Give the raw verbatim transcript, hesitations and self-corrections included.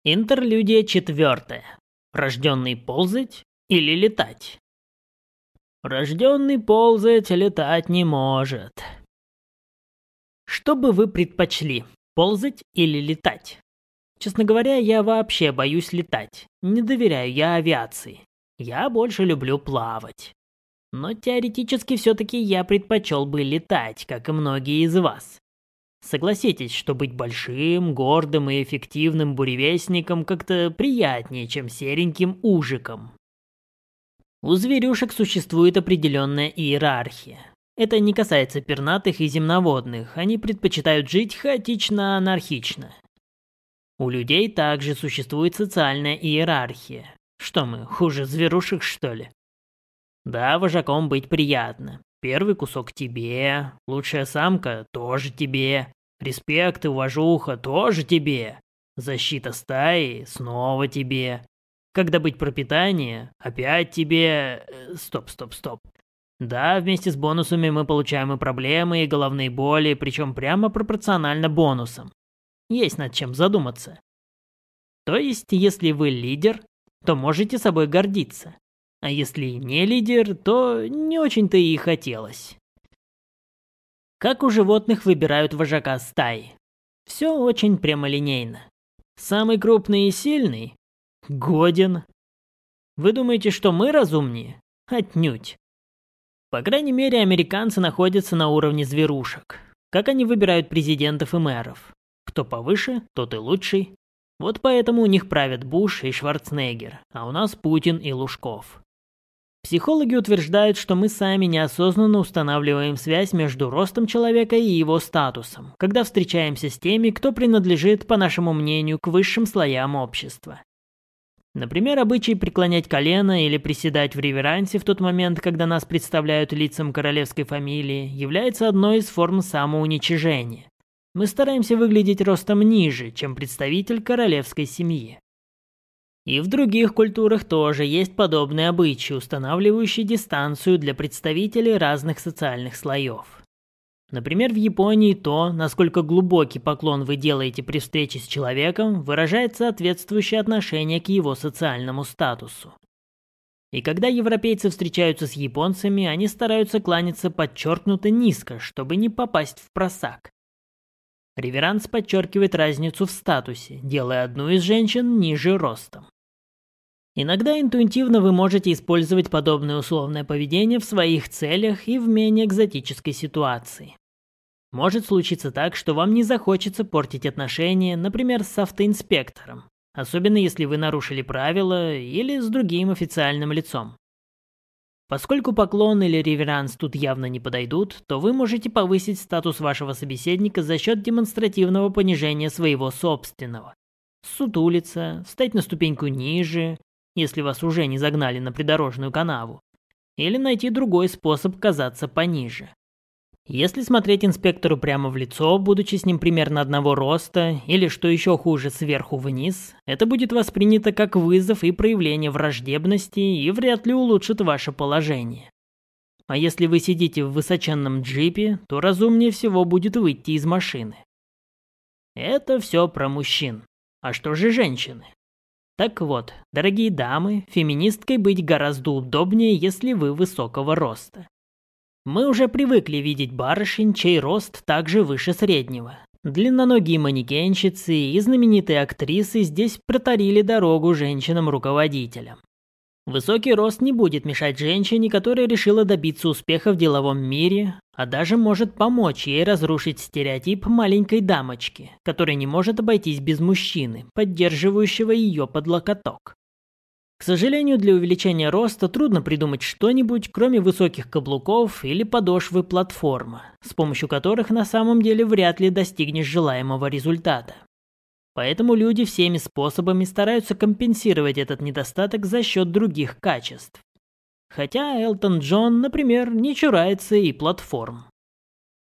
Интерлюдия четвертая. Рожденный ползать или летать? Рожденный ползать летать не может. Что бы вы предпочли, ползать или летать? Честно говоря, я вообще боюсь летать. Не доверяю я авиации. Я больше люблю плавать. Но теоретически все-таки я предпочел бы летать, как и многие из вас. Согласитесь, что быть большим, гордым и эффективным буревестником как-то приятнее, чем сереньким ужиком. У зверюшек существует определенная иерархия. Это не касается пернатых и земноводных, они предпочитают жить хаотично-анархично. У людей также существует социальная иерархия. Что мы, хуже зверушек, что ли? Да, вожаком быть приятно. Первый кусок тебе, лучшая самка тоже тебе, респект и уважуха тоже тебе, защита стаи снова тебе. Когда быть пропитание, опять тебе... Стоп, стоп, стоп. Да, вместе с бонусами мы получаем и проблемы, и головные боли, причем прямо пропорционально бонусам. Есть над чем задуматься. То есть, если вы лидер, то можете собой гордиться. А если не лидер, то не очень-то и хотелось. Как у животных выбирают вожака стаи? Все очень прямолинейно. Самый крупный и сильный? Годен. Вы думаете, что мы разумнее? Отнюдь. По крайней мере, американцы находятся на уровне зверушек. Как они выбирают президентов и мэров? Кто повыше, тот и лучший. Вот поэтому у них правят Буш и Шварценеггер, а у нас Путин и Лужков. Психологи утверждают, что мы сами неосознанно устанавливаем связь между ростом человека и его статусом, когда встречаемся с теми, кто принадлежит, по нашему мнению, к высшим слоям общества. Например, обычай преклонять колено или приседать в реверансе в тот момент, когда нас представляют лицам королевской фамилии, является одной из форм самоуничижения. Мы стараемся выглядеть ростом ниже, чем представитель королевской семьи. И в других культурах тоже есть подобные обычаи, устанавливающие дистанцию для представителей разных социальных слоев. Например, в Японии то, насколько глубокий поклон вы делаете при встрече с человеком, выражает соответствующее отношение к его социальному статусу. И когда европейцы встречаются с японцами, они стараются кланяться подчеркнуто низко, чтобы не попасть в просак. Реверанс подчеркивает разницу в статусе, делая одну из женщин ниже ростом. Иногда интуитивно вы можете использовать подобное условное поведение в своих целях и в менее экзотической ситуации. Может случиться так, что вам не захочется портить отношения, например, с автоинспектором, особенно если вы нарушили правила или с другим официальным лицом. Поскольку поклон или реверанс тут явно не подойдут, то вы можете повысить статус вашего собеседника за счет демонстративного понижения своего собственного. Сутулиться, встать на ступеньку ниже, если вас уже не загнали на придорожную канаву, или найти другой способ казаться пониже. Если смотреть инспектору прямо в лицо, будучи с ним примерно одного роста, или, что еще хуже, сверху вниз, это будет воспринято как вызов и проявление враждебности и вряд ли улучшит ваше положение. А если вы сидите в высоченном джипе, то разумнее всего будет выйти из машины. Это все про мужчин. А что же женщины? Так вот, дорогие дамы, феминисткой быть гораздо удобнее, если вы высокого роста. Мы уже привыкли видеть барышень, чей рост также выше среднего. Длинноногие манекенщицы и знаменитые актрисы здесь протарили дорогу женщинам-руководителям. Высокий рост не будет мешать женщине, которая решила добиться успеха в деловом мире, а даже может помочь ей разрушить стереотип маленькой дамочки, которая не может обойтись без мужчины, поддерживающего ее под локоток. К сожалению, для увеличения роста трудно придумать что-нибудь, кроме высоких каблуков или подошвы платформа, с помощью которых на самом деле вряд ли достигнешь желаемого результата. Поэтому люди всеми способами стараются компенсировать этот недостаток за счет других качеств. Хотя Элтон Джон, например, не чурается и платформ.